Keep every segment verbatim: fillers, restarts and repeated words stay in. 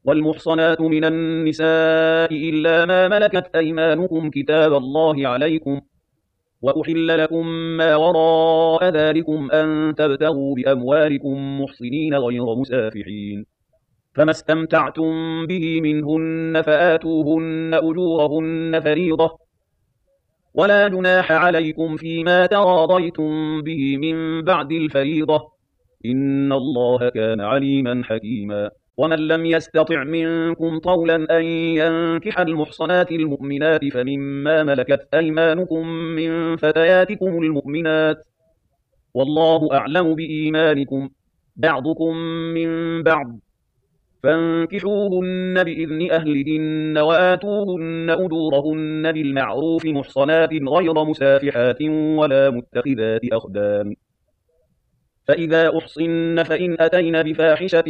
والمحصنات من النساء إلا ما ملكت أيمانكم كتاب الله عليكم، وأحل لكم ما وراء ذلكم أن تبتغوا بأموالكم محصنين غير مسافحين، فما استمتعتم به منهن فآتوهن أجورهن فريضة، ولا جناح عليكم فيما تراضيتم به من بعد الفريضة، إن الله كان عليما حكيما. ومن لم يستطع منكم طولا أن ينكح المحصنات المؤمنات فمما ملكت أيمانكم من فتياتكم المؤمنات، والله أعلم بإيمانكم، بعضكم من بعض، فانكحوهن بإذن أهلهن وآتوهن أجورهن بالمعروف محصنات غير مسافحات ولا متخذات أخدان. فإذا أحصن فإن أتين بفاحشة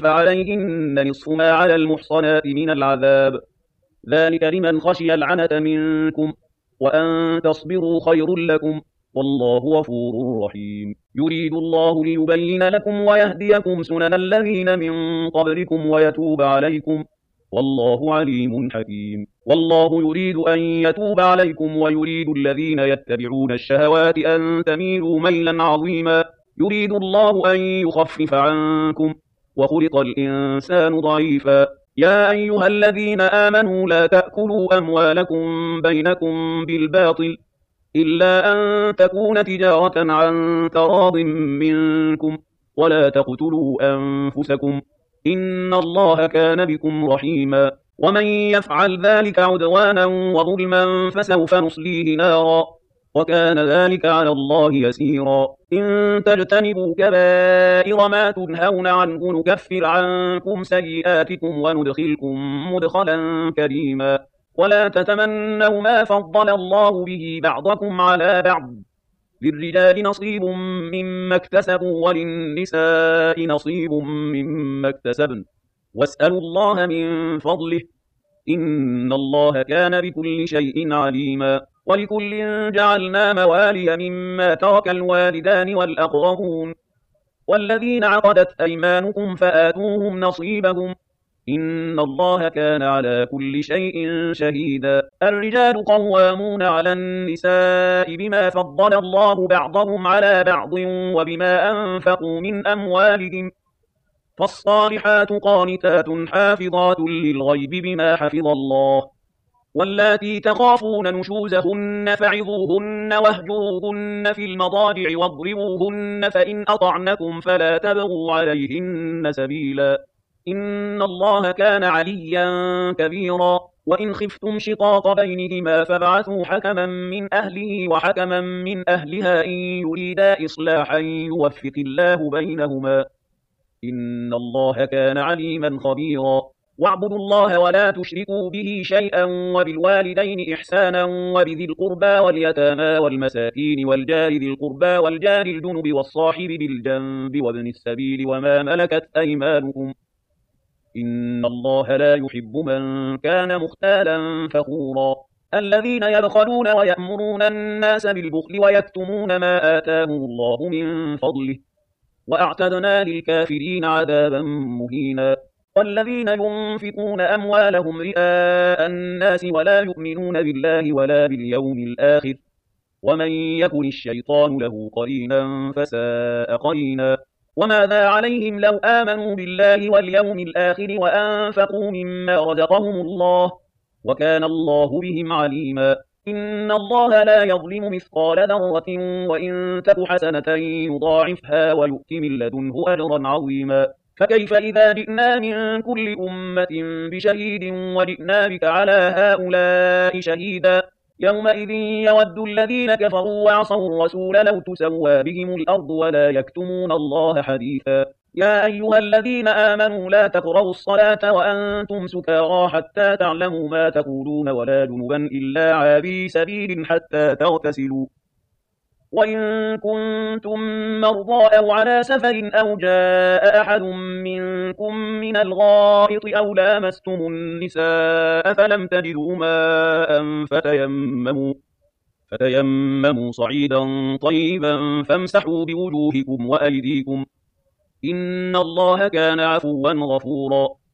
فعليهن نصف ما على المحصنات من العذاب، ذلك لمن خشي العنة منكم، وأن تصبروا خير لكم، والله غفور رحيم. يريد الله ليبين لكم ويهديكم سنن الذين من قبلكم ويتوب عليكم، والله عليم حكيم. والله يريد أن يتوب عليكم ويريد الذين يتبعون الشهوات أن تميلوا ميلا عظيما. يريد الله أن يخفف عنكم، وخلق الإنسان ضعيفا. يا أيها الذين آمنوا لا تأكلوا أموالكم بينكم بالباطل إلا أن تكون تجارة عن تراض منكم، ولا تقتلوا أنفسكم، إن الله كان بكم رحيما. ومن يفعل ذلك عدوانا وظلما فسوف نصليه نارا، وكان ذلك على الله يسيرا. إن تجتنبوا كبائر ما تنهون عنه نكفر عنكم سيئاتكم وندخلكم مدخلا كريما. ولا تتمنوا ما فضل الله به بعضكم على بعض، للرجال نصيب مما اكتسبوا وللنساء نصيب مما اكتسبن، واسألوا الله من فضله، إن الله كان بكل شيء عليما. ولكل جعلنا موالي مما ترك الوالدان والأقربون، والذين عقدت أيمانكم فآتوهم نصيبهم، إن الله كان على كل شيء شهيدا. الرجال قوامون على النساء بما فضل الله بعضهم على بعض وبما أنفقوا من أموالهم، فالصالحات قانتات حافظات للغيب بما حفظ الله. واللاتي تخافون نشوزهن فعظوهن واهجروهن في المضاجع واضربوهن، فإن أطعنكم فلا تبغوا عليهن سبيلا، إن الله كان عليا كبيرا. وإن خفتم شقاق بينهما فابعثوا حكما من أهله وحكما من أهلها إن يريدا إصلاحا يوفق الله بينهما، إن الله كان عليما خبيرا. واعبدوا الله ولا تشركوا به شيئا، وبالوالدين إحسانا، وبذي القربى واليتامى والمساكين والجار ذي القربى والجار الجنب والصاحب بالجنب وابن السبيل وما ملكت أيمانكم، إن الله لا يحب من كان مختالا فخورا. الذين يبخلون ويأمرون الناس بالبخل ويكتمون ما آتاهم الله من فضله، وأعتدنا للكافرين عذابا مهينا. والذين ينفقون أموالهم رئاء الناس ولا يؤمنون بالله ولا باليوم الآخر، ومن يكن الشيطان له قرينا فساء قرينا. وماذا عليهم لو آمنوا بالله واليوم الآخر وأنفقوا مما رزقهم الله، وكان الله بهم عليما. إن الله لا يظلم مثقال ذرة وإن تك حسنة يضاعفها ويؤت من لدنه أجرا عظيما. فكيف إذا جئنا من كل أمة بشهيد وجئنا بك على هؤلاء شهيدا، يومئذ يود الذين كفروا وعصوا الرسول لو تسوى بهم الأرض ولا يكتمون الله حديثا. يا أيها الذين آمنوا لا تقربوا الصلاة وأنتم سكارى حتى تعلموا ما تقولون ولا جنبا إلا عابري سبيل حتى تغتسلوا، وإن كنتم مرضى أو على سفر أو جاء أحد منكم من الغائط أو لامستم النساء فلم تجدوا ماء فتيمموا, فتيمموا صعيدا طيبا فامسحوا بوجوهكم وأيديكم، إن الله كان عفوا غفورا.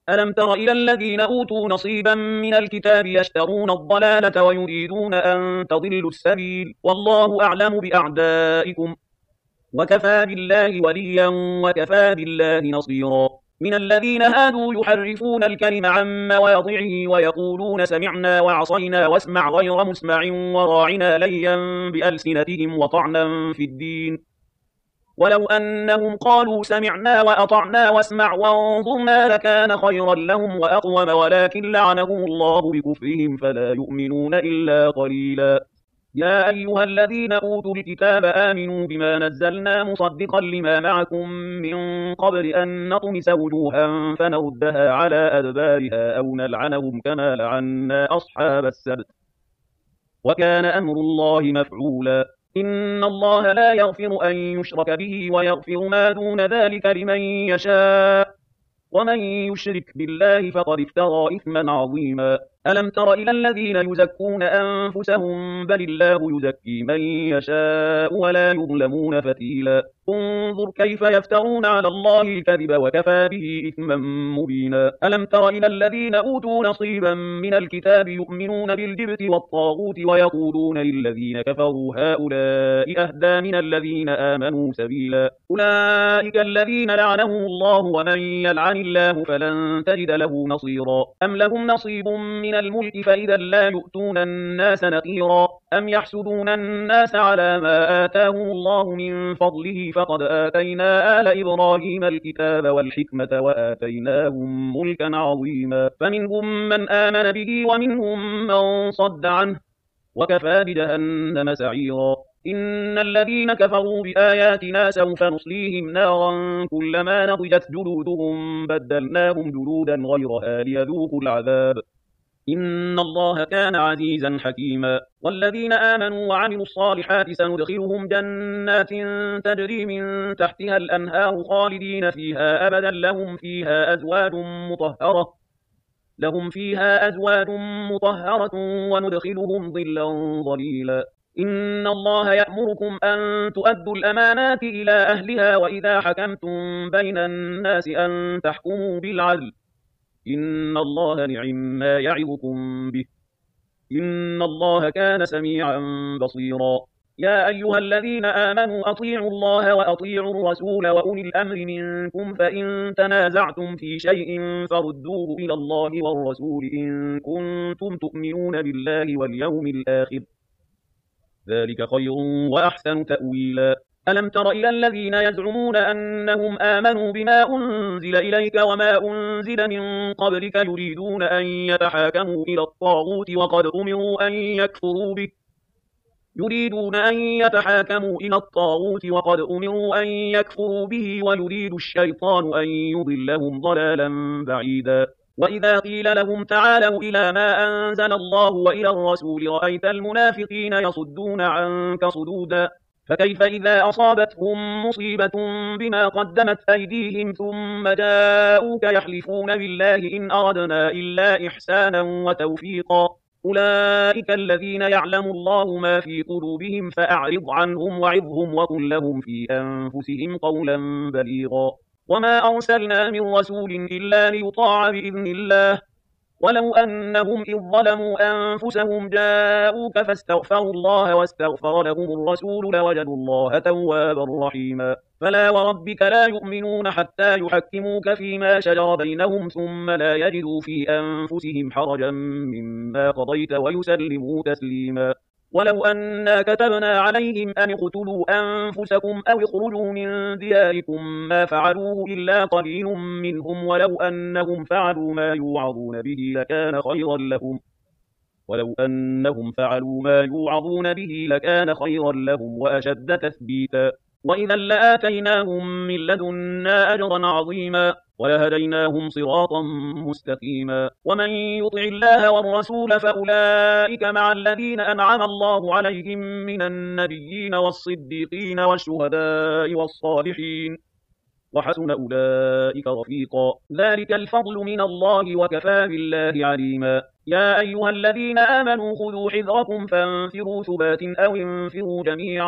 ألم تر إلى الذين أوتوا نصيبا من الكتاب يشترون الضلالة ويريدون أن تضلوا السبيل والله أعلم بأعدائكم وكفى بالله وليا وكفى بالله نصيرا من الذين هادوا يحرفون الكلم عن مواضعه ويقولون سمعنا وعصينا واسمع غير مسمع وراعنا ليا بألسنتهم وطعنا في الدين ولو أنهم قالوا سمعنا وأطعنا واسمع وانظرنا لكان خيرا لهم وأقوم ولكن لعنهم الله بكفرهم فلا يؤمنون إلا قليلا يا أيها الذين أوتوا الكتاب آمنوا بما نزلنا مصدقا لما معكم من قبل أن نطمس وجوها فنردها على أدبارها أو نلعنهم كما لعنا أصحاب السبت وكان أمر الله مفعولا إن الله لا يغفر أن يشرك به ويغفر ما دون ذلك لمن يشاء ومن يشرك بالله فقد افترى إثما عظيما ألم تر إلى الذين يزكون أنفسهم بل الله يزكي من يشاء ولا يظلمون فتيلا انظر كيف يفترون على الله الكذب وكفى به إثما مبينا ألم تر إلى الذين أوتوا نصيبا من الكتاب يؤمنون بالجبت والطاغوت ويقولون للذين كفروا هؤلاء أهدى من الذين آمنوا سبيلا أولئك الذين لعنهم الله ومن يلعن الله فلن تجد له نصيرا أم لهم نصيب من الملك فإذا لا يؤتون الناس نقيرا أم يحسدون الناس على ما آتاهم الله من فضله فقد آتينا آل إبراهيم الكتاب والحكمة وآتيناهم ملكا عظيما فمنهم من آمن به ومنهم من صد عنه وكفى بجهنم سعيرا إن الذين كفروا بآياتنا سوف نصليهم نارا كلما نضجت جلودهم بدلناهم جلودا غيرها ليذوقوا العذاب إن الله كان عزيزا حكيما والذين آمنوا وعملوا الصالحات سندخلهم جنات تجري من تحتها الأنهار خالدين فيها أبدا لهم فيها أزواج مطهرة لهم فيها أزواج مطهرة وندخلهم ظلا ظليلا إن الله يأمركم أن تؤدوا الأمانات إلى أهلها وإذا حكمتم بين الناس أن تحكموا بالعدل إن الله نعم ما يعظكم به إن الله كان سميعا بصيرا يا أيها الذين آمنوا أطيعوا الله وأطيعوا الرسول وأولي الأمر منكم فإن تنازعتم في شيء فردوه إلى الله والرسول إن كنتم تؤمنون بالله واليوم الآخر ذلك خير وأحسن تأويلا ألم تر إلى الذين يزعمون أنهم آمنوا بما أنزل إليك وما أنزل من قبلك يريدون أن يتحاكموا إلى الطاغوت وقد أمروا أن يكفروا به يريدون أن يتحاكموا إلى الطاغوت وقد أمروا أن يكفروا به ويريد الشيطان أن يضلهم ضلالا بعيدا وإذا قيل لهم تعالوا إلى ما أنزل الله وإلى الرسول رأيت المنافقين يصدون عنك صدودا فكيف إذا أصابتهم مصيبة بما قدمت أيديهم ثم جاءوك يحلفون بالله إن أردنا إلا إحسانا وتوفيقا أولئك الذين يعلم الله ما في قلوبهم فأعرض عنهم وعظهم وقل لهم في أنفسهم قولا بليغا وما أرسلنا من رسول إلا ليطاع بإذن الله ولو أنهم إذ ظلموا أنفسهم جاءوك فاستغفروا الله واستغفر لهم الرسول لوجدوا الله توابا رحيما فلا وربك لا يؤمنون حتى يحكموك فيما شجر بينهم ثم لا يجدوا في أنفسهم حرجا مما قضيت ويسلموا تسليما ولو أنا كتبنا عليهم أن اقتلوا أنفسكم أو اخرجوا من دياركم ما فعلوه إلا قليل منهم ولو أنهم فعلوا ما يوعظون به لكان خيرا لهم ولو أنهم فعلوا ما يوعظون به لكان خيرا لهم وأشد تثبيتا وإذا لآتيناهم من لدنا أجرا عظيما ولهديناهم صراطا مستقيما ومن يطع الله والرسول فأولئك مع الذين أنعم الله عليهم من النبيين والصديقين والشهداء والصالحين وحسن أولئك رفيقا ذلك الفضل من الله وكفى بالله عليما يا أيها الذين آمنوا خذوا حذركم فانفروا ثبات أو انفروا جميعا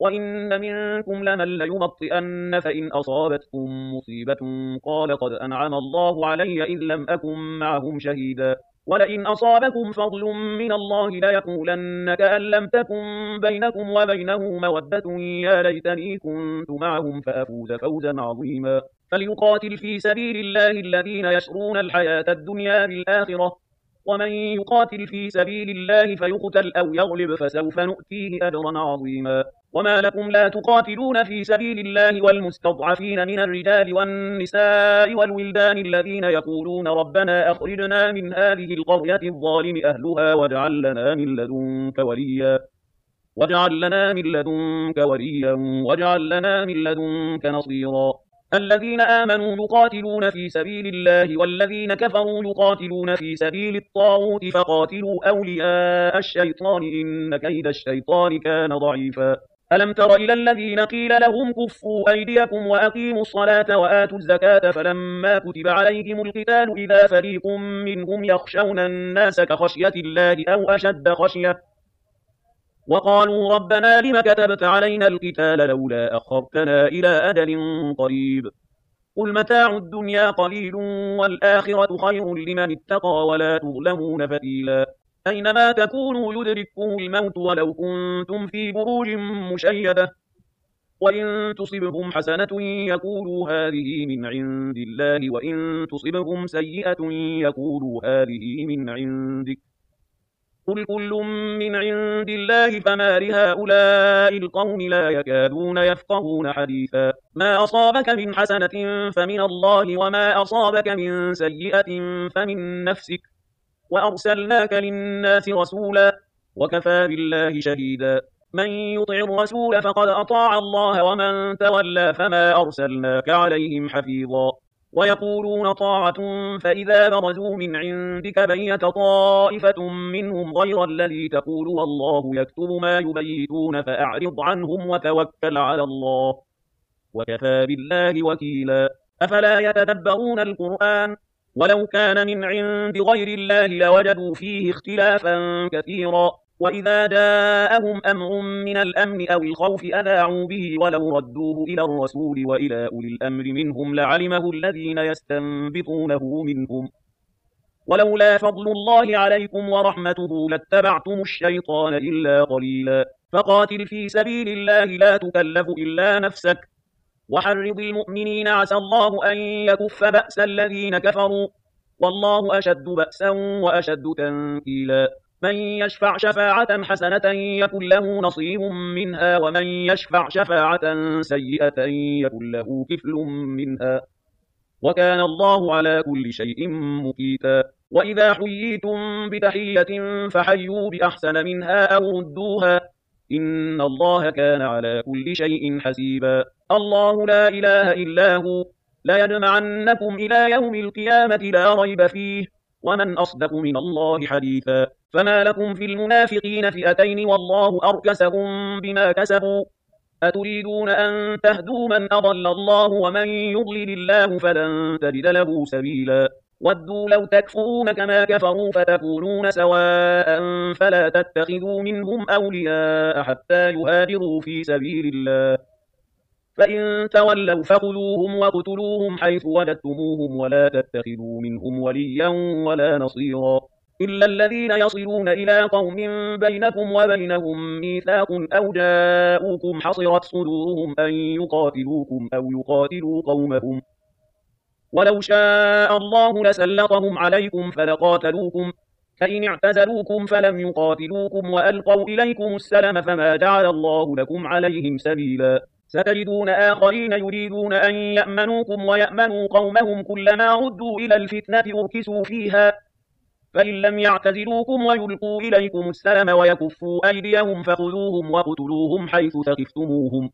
وإن منكم لمن ليبطئن فإن أصابتكم مصيبة قال قد أنعم الله علي إذ لم أكن معهم شهيدا ولئن أصابكم فضل من الله ليقولن كأن لم تكن بينكم وبينه مودة يا ليتني كنت معهم فأفوز فوزا عظيما فليقاتل في سبيل الله الذين يشرون الحياة الدنيا بالآخرة ومن يقاتل في سبيل الله فيقتل أو يغلب فسوف نؤتيه أجرا عظيما وما لكم لا تقاتلون في سبيل الله والمستضعفين من الرجال والنساء والولدان الذين يقولون ربنا أخرجنا من هذه القرية الظالم أهلها واجعل لنا من لدنك وليا واجعل لنا من لدنك وليا واجعل لنا من لدنك نصيرا الذين آمنوا يقاتلون في سبيل الله والذين كفروا يقاتلون في سبيل الطاغوت فقاتلوا أولياء الشيطان إن كيد الشيطان كان ضعيفا ألم تر إلى الذين قيل لهم كفوا أيديكم وأقيموا الصلاة وآتوا الزكاة فلما كتب عليهم القتال إذا فريق منهم يخشون الناس كخشية الله أو أشد خشية وقالوا ربنا لم كتبت علينا القتال لولا أخرتنا إلى أجل قريب قل متاع الدنيا قليل والآخرة خير لمن اتقى ولا تظلمون فتيلا أينما تكونوا يدرككم الموت ولو كنتم في بروج مشيدة وإن تصبهم حسنة يقولوا هذه من عند الله وإن تصبهم سيئة يقولوا هذه من عندك قل كل من عند الله فما لهؤلاء القوم لا يكادون يفقهون حديثا ما أصابك من حسنة فمن الله وما أصابك من سيئة فمن نفسك وأرسلناك للناس رسولا وكفى بالله شهيدا من يطع الرسول فقد أطاع الله ومن تولى فما أرسلناك عليهم حفيظا ويقولون طاعة فإذا برزوا من عندك بيت طائفة منهم غير الذي تقول والله يكتب ما يبيتون فأعرض عنهم وتوكل على الله وكفى بالله وكيلا أفلا يتدبرون القرآن ولو كان من عند غير الله لوجدوا فيه اختلافا كثيرا وإذا جاءهم أمر من الأمن أو الخوف أذاعوا به ولو ردوه إلى الرسول وإلى أولي الأمر منهم لعلمه الذين يستنبطونه منهم ولولا فضل الله عليكم ورحمته لاتبعتم الشيطان إلا قليلا فقاتل في سبيل الله لا تكلف إلا نفسك وحرض المؤمنين عسى الله أن يكف بأس الذين كفروا والله أشد بأسا وأشد تنكيلا من يشفع شفاعة حسنة يكن له نصيب منها ومن يشفع شفاعة سيئة يكن له كفل منها وكان الله على كل شيء مقيتا وإذا حييتم بتحية فحيوا بأحسن منها أو ردوها إن الله كان على كل شيء حسيبا الله لا إله إلا هو لا يجمعنكم إلى يوم القيامة لا ريب فيه ومن أصدق من الله حديثا فما لكم في المنافقين فئتين والله أركسهم بما كسبوا أتريدون أن تهدوا من أضل الله ومن يضلل الله فلن تجد له سبيلا ودوا لو تكفرون كما كفروا فتكونون سواء فلا تتخذوا منهم أولياء حتى يهاجروا في سبيل الله فإن تولوا فخذوهم وقتلوهم حيث وجدتموهم ولا تتخذوا منهم وليا ولا نصيرا إلا الذين يصلون إلى قوم بينكم وبينهم ميثاق أو جاءوكم حصرت صدورهم أن يقاتلوكم أو يقاتلوا قومهم ولو شاء الله لسلطهم عليكم فلقاتلوكم فإن اعتزلوكم فلم يقاتلوكم وألقوا إليكم السلم فما جعل الله لكم عليهم سبيلا ستجدون آخرين يريدون أن يأمنوكم ويأمنوا قومهم كلما ردوا إلى الفتنة أركسوا فيها فإن لم يعتزلوكم ويلقوا إليكم السلم ويكفوا أيديهم فخذوهم وقتلوهم حيث ثقفتموهم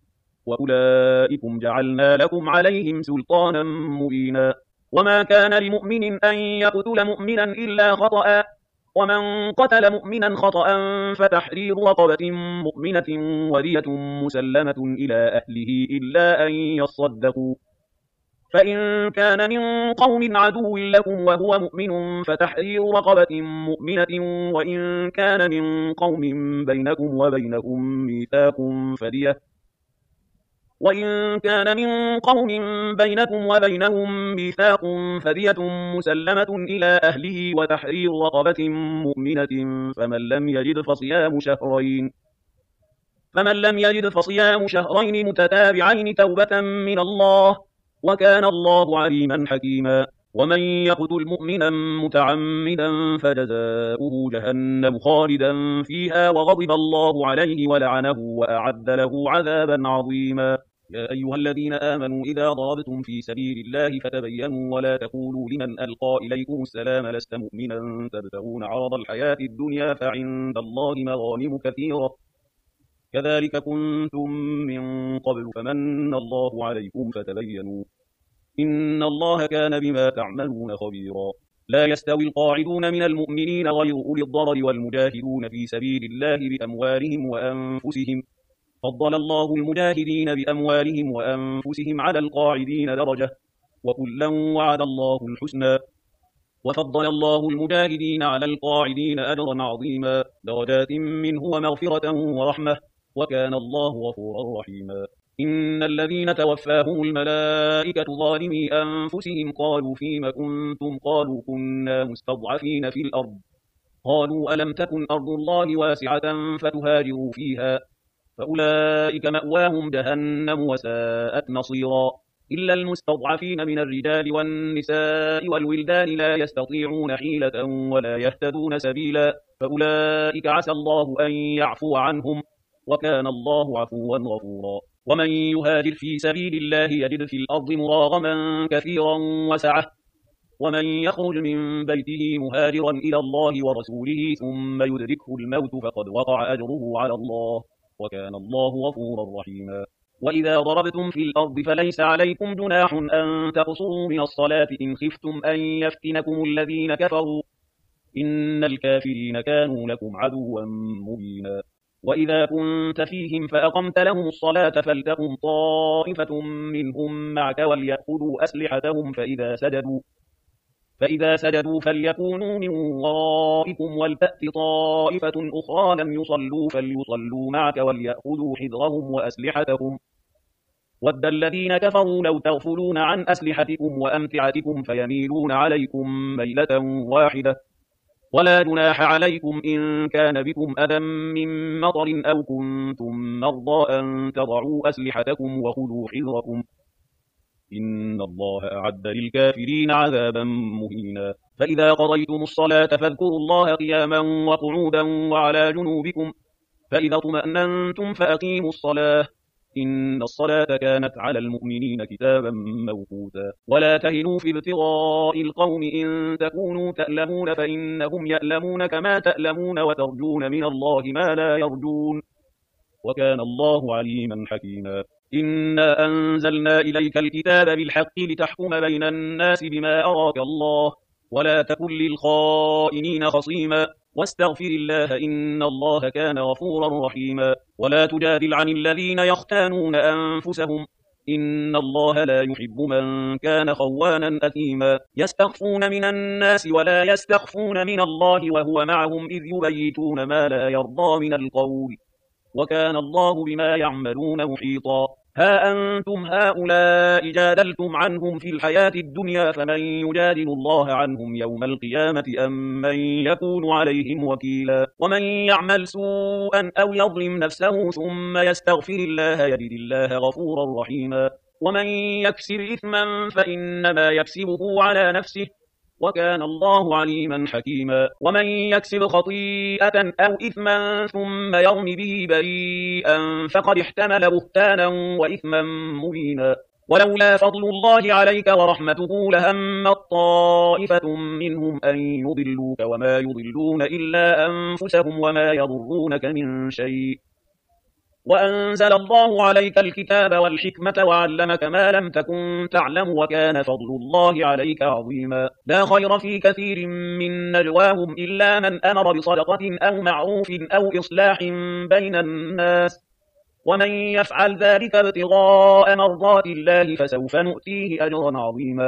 وأولئكم جعلنا لكم عليهم سلطانا مبينا وما كان لمؤمن أن يقتل مؤمنا إلا خطأ ومن قتل مؤمنا خطأ فتحرير رقبة مؤمنة ودية مسلمة إلى أهله إلا أن يصدقوا فإن كان من قوم عدو لكم وهو مؤمن فتحرير رقبة مؤمنة وإن كان من قوم بينكم وبينهم ميثاق فدية وإن كان من قوم بينكم وبينهم ميثاق فدية مسلمة إلى أهله وتحرير رقبة مؤمنة فمن لم يجد فصيام شهرين فمن لم يجد فصيام شهرين متتابعين توبة من الله وكان الله عليما حكيما ومن يقتل مؤمنا متعمدا فجزاؤه جهنم خالدا فيها وغضب الله عليه ولعنه وأعد له عذابا عظيما يا أيها الذين آمنوا إذا ضربتم في سبيل الله فتبينوا ولا تقولوا لمن ألقى إليكم السلام لست مؤمنا تبتغون عرض الحياة الدنيا فعند الله مغانم كثيرة كذلك كنتم من قبل فمن الله عليكم فتبينوا إن الله كان بما تعملون خبيرا لا يستوي القاعدون من المؤمنين غير أولي الضرر والمجاهدون في سبيل الله بأموالهم وأنفسهم فضل الله المجاهدين بأموالهم وأنفسهم على القاعدين درجة وكلا وعد الله الحسنى وفضل الله المجاهدين على القاعدين أجرا عظيما درجات منه ومغفرة ورحمة وكان الله غفورا رحيما إن الذين توفاهم الملائكة ظالمي أنفسهم قالوا فيم كنتم قالوا كنا مستضعفين في الأرض قالوا ألم تكن أرض الله واسعة فتهاجروا فيها فأولئك مأواهم جهنم وساءت مصيرا إلا المستضعفين من الرجال والنساء والولدان لا يستطيعون حيلة ولا يهتدون سبيلا فأولئك عسى الله أن يعفو عنهم وكان الله عفوا غفورا ومن يهاجر في سبيل الله يجد في الأرض مراغما كثيرا وسعة ومن يخرج من بيته مهاجرا إلى الله ورسوله ثم يدركه الموت فقد وقع أجره على الله وكان الله غفورا رحيما وإذا ضربتم في الأرض فليس عليكم جناح أن تقصروا من الصلاة إن خفتم أن يفتنكم الذين كفروا إن الكافرين كانوا لكم عدوا مبينا وإذا كنت فيهم فأقمت لهم الصلاة فلتقم طائفة منهم معك وليأخذوا أسلحتهم فإذا سجدوا فإذا سجدوا فليكونوا من ورائكم ولتأت طائفة أخرى لم يصلوا فليصلوا معك وليأخذوا حذرهم وأسلحتهم ود الذين كفروا لو تغفلون عن أسلحتكم وأمتعتكم فيميلون عليكم ميلة واحدة ولا جناح عليكم إن كان بكم أذى من مطر أو كنتم مرضى أن تضعوا أسلحتكم وخذوا حذركم إن الله أعد للكافرين عذابا مهينا فإذا قضيتم الصلاة فاذكروا الله قياما وقعودا وعلى جنوبكم فإذا اطمأننتم فأقيموا الصلاة إن الصلاة كانت على المؤمنين كتابا موقوتا ولا تهنوا في ابتغاء القوم إن تكونوا تألمون فإنهم يألمون كما تألمون وترجون من الله ما لا يرجون وكان الله عليما حكيما إنا أنزلنا إليك الكتاب بالحق لتحكم بين الناس بما أراك الله ولا تكن للخائنين خصيما واستغفر الله إن الله كان غفورا رحيما ولا تجادل عن الذين يختانون أنفسهم إن الله لا يحب من كان خوانا أثيما يستخفون من الناس ولا يستخفون من الله وهو معهم إذ يبيتون ما لا يرضى من القول وكان الله بما يعملون محيطا ها أنتم هؤلاء جادلتم عنهم في الحياة الدنيا فمن يجادل الله عنهم يوم القيامة أم من يكون عليهم وكيلا ومن يعمل سوءا أو يظلم نفسه ثم يستغفر الله يجد الله غفورا رحيما ومن يكسب إثما فإنما يكسبه على نفسه وكان الله عليما حكيما ومن يكسب خطيئة أو إثما ثم يرم به بريئا فقد احتمل بهتانا وإثما مبينا ولولا فضل الله عليك ورحمته لهمت طائفة منهم أن يضلوك وما يضلون إلا أنفسهم وما يضرونك من شيء وأنزل الله عليك الكتاب والحكمة وعلمك ما لم تكن تعلم وكان فضل الله عليك عظيما لا خير في كثير من نجواهم إلا من أمر بصدقة أو معروف أو إصلاح بين الناس ومن يفعل ذلك ابتغاء مرضات الله فسوف نؤتيه أجرا عظيما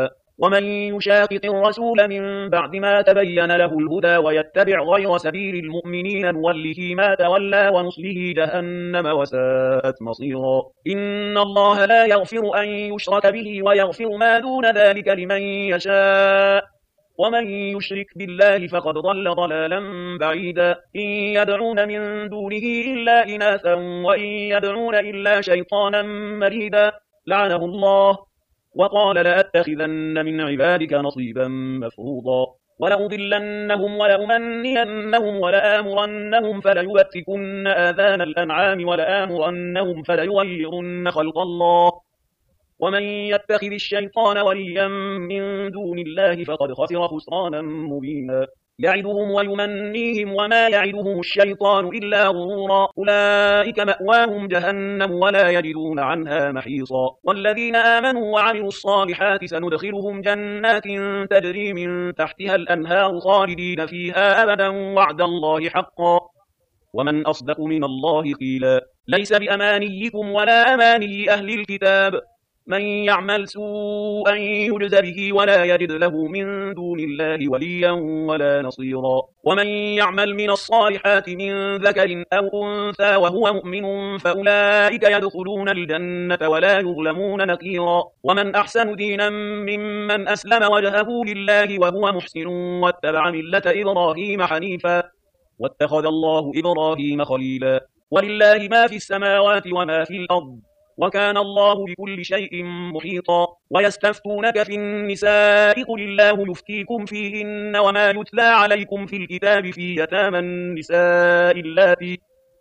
ومن يشاقق الرسول من بعد ما تبين له الهدى ويتبع غير سبيل المؤمنين نوله ما تولى ونصله جهنم وساءت مصيرا. إن الله لا يغفر أن يشرك به ويغفر ما دون ذلك لمن يشاء، ومن يشرك بالله فقد ضل ضلالا بعيدا. إن يدعون من دونه إلا إناثا وإن يدعون إلا شيطانا مريدا لعنه الله وقال لأتخذن من عبادك نصيبا مفروضا ولأضلنهم ولأمنينهم ولآمرنهم فليبتكن آذان الأنعام ولآمرنهم فليغيرن خلق الله ومن يتخذ الشيطان وليا من دون الله فقد خسر خسرانا مبينا. يعدهم ويمنيهم وما يعدهم الشيطان إلا غرورا. أولئك مأواهم جهنم ولا يجدون عنها محيصا. والذين آمنوا وعملوا الصالحات سندخلهم جنات تجري من تحتها الأنهار خالدين فيها أبدا وعد الله حقا ومن أصدق من الله قيلا. ليس بأمانيكم ولا أماني أهل الكتاب، من يعمل سوءا يجز به ولا يجد له من دون الله وليا ولا نصيرا. ومن يعمل من الصالحات من ذكر أو أنثى وهو مؤمن فأولئك يدخلون الجنة ولا يظلمون نقيرا. ومن أحسن دينا ممن أسلم وجهه لله وهو محسن واتبع ملة إبراهيم حنيفا واتخذ الله إبراهيم خليلا. ولله ما في السماوات وما في الأرض وكان الله بكل شيء محيطا. ويستفتونك في النساء قل الله يفتيكم فيهن وما يتلى عليكم في الكتاب في يتامى النساء اللاتي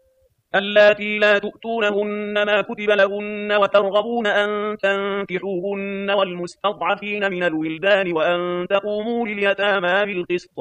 اللاتي لا تؤتونهن ما كتب لهن وترغبون أن تنكحوهن والمستضعفين من الولدان وأن تقوموا لليتامى بالقسط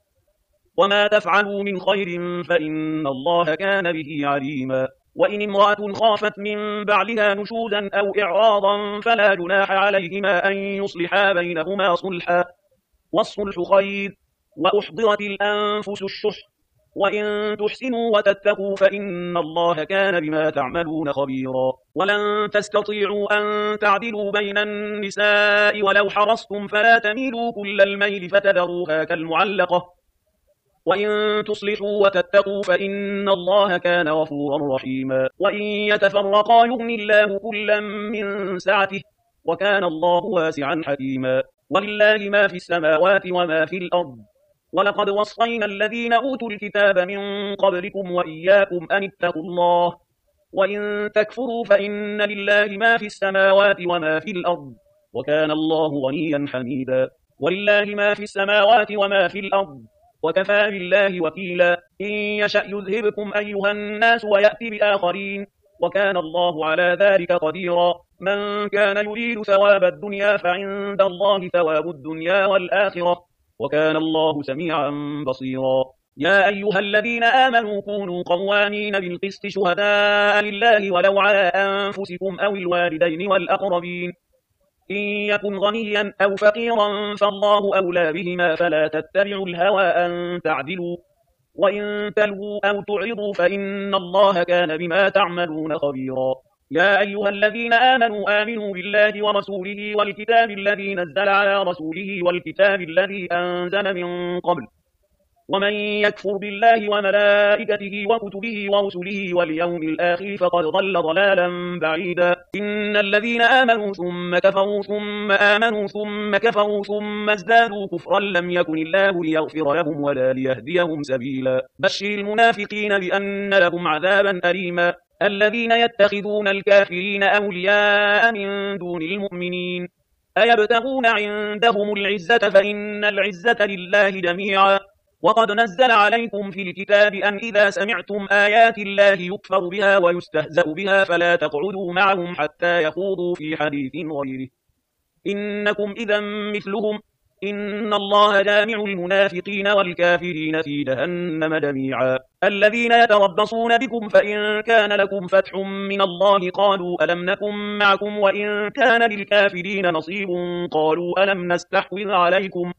وما تفعلوا من خير فإن الله كان به عليما. وإن امرأة خافت من بعلها نشوزا أو إعراضا فلا جناح عليهما أن يصلحا بينهما صلحا والصلح خير وأحضرت الأنفس الشح وإن تحسنوا وتتقوا فإن الله كان بما تعملون خبيرا. ولن تستطيعوا أن تعدلوا بين النساء ولو حرصتم فلا تميلوا كل الميل فتذروها كالمعلقة وإن تصلحوا وتتقوا فإن الله كان غفورا رحيما. وإن يتفرقا يغني الله كلا من سعته وكان الله واسعا حكيما. ولله ما في السماوات وما في الأرض ولقد وصينا الذين أوتوا الكتاب من قبلكم وإياكم أن اتقوا الله وإن تكفروا فإن لله ما في السماوات وما في الأرض وكان الله غنيا حميدا. ولله ما في السماوات وما في الأرض وكفى بالله وكيلا. إن يشأ يذهبكم أيها الناس ويأتي بآخرين وكان الله على ذلك قديرا. من كان يريد ثواب الدنيا فعند الله ثواب الدنيا والآخرة وكان الله سميعا بصيرا. يا أيها الذين آمنوا كونوا قوامين بالقسط شهداء لله ولو على أنفسكم أو الوالدين والأقربين إن يكن غنيا أو فقيرا فالله أولى بهما فلا تتبعوا الهوى أن تعدلوا وإن تلووا أو تعرضوا فإن الله كان بما تعملون خبيرا. يا أيها الذين آمنوا آمنوا بالله ورسوله والكتاب الذي نزل على رسوله والكتاب الذي أنزل من قبل ومن يكفر بالله وملائكته وكتبه ورسله واليوم الآخر فقد ضل ضلالا بعيدا. إن الذين آمنوا ثم كفروا ثم آمنوا ثم كفروا ثم ازدادوا كفرا لم يكن الله ليغفر لهم ولا ليهديهم سبيلا. بشر المنافقين بأن لهم عذابا أليما. الذين يتخذون الكافرين أولياء من دون المؤمنين أيبتغون عندهم العزة فإن العزة لله جميعا. وقد نزل عليكم في الكتاب أن إذا سمعتم آيات الله يكفر بها ويستهزأ بها فلا تقعدوا معهم حتى يخوضوا في حديث غيره إنكم إذا مثلهم إن الله جامع المنافقين والكافرين في جهنم جميعا. الذين يتربصون بكم فإن كان لكم فتح من الله قالوا ألم نكن معكم وإن كان للكافرين نصيب قالوا ألم نستحوذ عليكم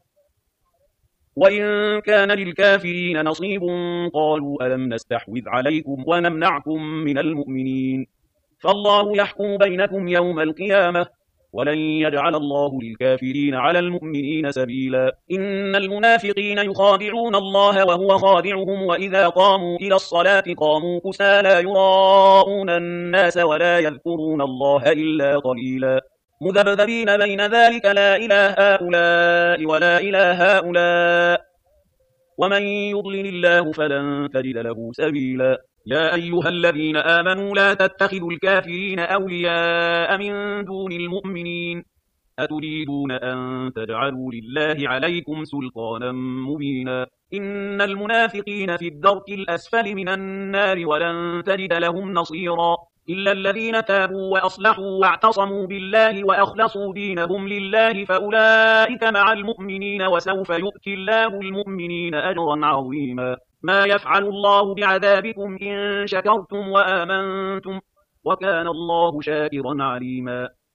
وإن كان للكافرين نصيب قالوا ألم نستحوذ عليكم ونمنعكم من المؤمنين فالله يحكم بينكم يوم القيامة ولن يجعل الله للكافرين على المؤمنين سبيلا إن المنافقين يخادعون الله وهو خادعهم وإذا قاموا إلى الصلاة قاموا كسالى يراءون الناس ولا يذكرون الله إلا قليلا مذبذبين بين ذلك لا إله هؤلاء ولا إله هؤلاء ومن يضلل الله فلن تجد له سبيلا يا أيها الذين آمنوا لا تتخذوا الكافرين أولياء من دون المؤمنين أتريدون أن تجعلوا لله عليكم سلطانا مبينا إن المنافقين في الدرك الأسفل من النار ولن تجد لهم نصيرا إلا الذين تابوا وأصلحوا واعتصموا بالله وأخلصوا دينهم لله فأولئك مع المؤمنين وسوف يؤتي الله المؤمنين أجرا عظيما ما يفعل الله بعذابكم إن شكرتم وآمنتم وكان الله شاكرا عليما